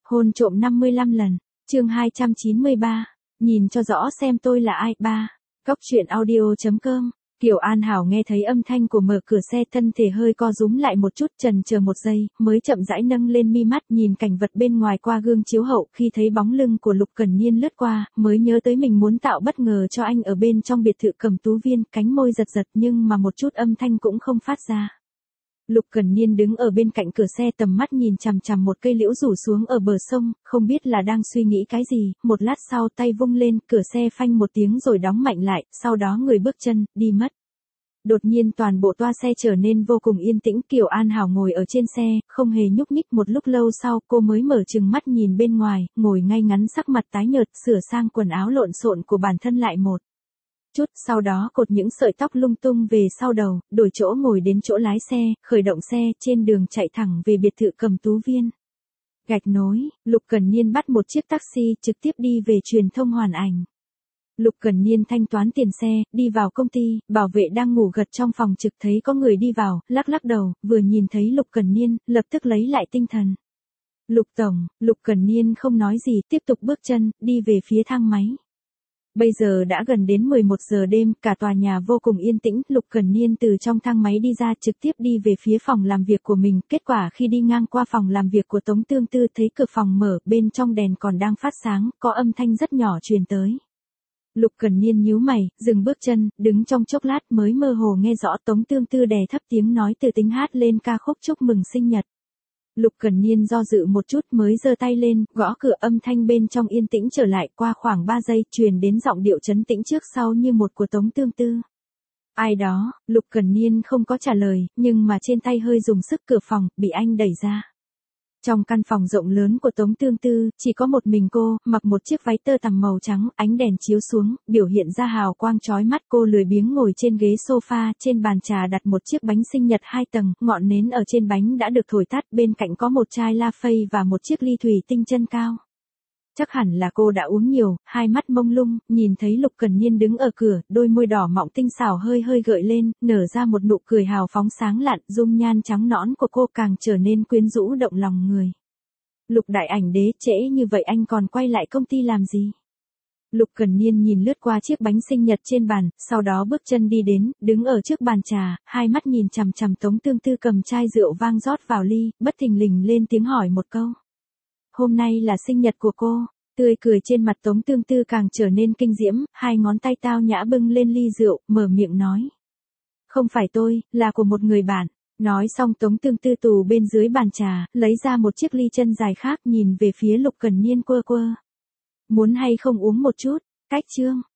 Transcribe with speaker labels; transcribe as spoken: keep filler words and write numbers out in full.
Speaker 1: Hôn trộm năm mươi lăm lần, chương hai trăm chín mươi ba, nhìn cho rõ xem tôi là ai. Ba. Cóc truyện audio chấm com. Kiều An Hảo nghe thấy âm thanh của mở cửa xe, thân thể hơi co rúm lại một chút, chần chờ một giây, mới chậm rãi nâng lên mi mắt nhìn cảnh vật bên ngoài qua gương chiếu hậu. Khi thấy bóng lưng của Lục Cẩn Niên lướt qua, mới nhớ tới mình muốn tạo bất ngờ cho anh ở bên trong biệt thự Cẩm Tú Viên, cánh môi giật giật nhưng mà một chút âm thanh cũng không phát ra. Lục Cẩn Niên đứng ở bên cạnh cửa xe, tầm mắt nhìn chằm chằm một cây liễu rủ xuống ở bờ sông, không biết là đang suy nghĩ cái gì. Một lát sau tay vung lên, cửa xe phanh một tiếng rồi đóng mạnh lại, sau đó người bước chân, đi mất. Đột nhiên toàn bộ toa xe trở nên vô cùng yên tĩnh. Kiều An Hảo ngồi ở trên xe, không hề nhúc nhích. Một lúc lâu sau cô mới mở trừng mắt nhìn bên ngoài, ngồi ngay ngắn, sắc mặt tái nhợt, sửa sang quần áo lộn xộn của bản thân lại một chút, sau đó cột những sợi tóc lung tung về sau đầu, đổi chỗ ngồi đến chỗ lái xe, khởi động xe, trên đường chạy thẳng về biệt thự Cẩm Tú Viên. Gạch nối, Lục Cẩn Niên bắt một chiếc taxi trực tiếp đi về truyền thông Hoàn Ảnh. Lục Cẩn Niên thanh toán tiền xe, đi vào công ty, bảo vệ đang ngủ gật trong phòng trực thấy có người đi vào, lắc lắc đầu, vừa nhìn thấy Lục Cẩn Niên, lập tức lấy lại tinh thần. Lục tổng, Lục Cẩn Niên không nói gì, tiếp tục bước chân, đi về phía thang máy. Bây giờ đã gần đến mười một giờ đêm, cả tòa nhà vô cùng yên tĩnh. Lục Cẩn Niên từ trong thang máy đi ra, trực tiếp đi về phía phòng làm việc của mình. Kết quả khi đi ngang qua phòng làm việc của Tống Tương Tư, thấy cửa phòng mở, bên trong đèn còn đang phát sáng, có âm thanh rất nhỏ truyền tới. Lục Cẩn Niên nhíu mày, dừng bước chân, đứng trong chốc lát mới mơ hồ nghe rõ Tống Tương Tư đè thấp tiếng nói từ tính hát lên ca khúc chúc mừng sinh nhật. Lục Cẩn Niên do dự một chút mới giơ tay lên, gõ cửa, âm thanh bên trong yên tĩnh trở lại. Qua khoảng ba giây, truyền đến giọng điệu trấn tĩnh trước sau như một của Tống Tương Tư. Ai đó? Lục Cẩn Niên không có trả lời, nhưng mà trên tay hơi dùng sức, cửa phòng bị anh đẩy ra. Trong căn phòng rộng lớn của Tống Tương Tư, chỉ có một mình cô, mặc một chiếc váy tơ tằm màu trắng, ánh đèn chiếu xuống, biểu hiện ra hào quang chói mắt. Cô lười biếng ngồi trên ghế sofa, trên bàn trà đặt một chiếc bánh sinh nhật hai tầng, ngọn nến ở trên bánh đã được thổi tắt, bên cạnh có một chai la phây và một chiếc ly thủy tinh chân cao. Chắc hẳn là cô đã uống nhiều, hai mắt mông lung, nhìn thấy Lục Cẩn Niên đứng ở cửa, đôi môi đỏ mọng tinh xảo hơi hơi gợi lên, nở ra một nụ cười hào phóng sáng lạn, dung nhan trắng nõn của cô càng trở nên quyến rũ động lòng người. Lục đại ảnh đế, trễ như vậy anh còn quay lại công ty làm gì? Lục Cẩn Niên nhìn lướt qua chiếc bánh sinh nhật trên bàn, sau đó bước chân đi đến, đứng ở trước bàn trà, hai mắt nhìn chằm chằm Tống Tương Tư cầm chai rượu vang rót vào ly, bất thình lình lên tiếng hỏi một câu. Hôm nay là sinh nhật của cô. Tươi cười trên mặt Tống Tương Tư càng trở nên kinh diễm, hai ngón tay tao nhã bưng lên ly rượu, mở miệng nói. Không phải tôi, là của một người bạn. Nói xong Tống Tương Tư tù bên dưới bàn trà, lấy ra một chiếc ly chân dài khác, nhìn về phía Lục Cẩn Niên quơ quơ. Muốn hay không uống một chút? Cách chương.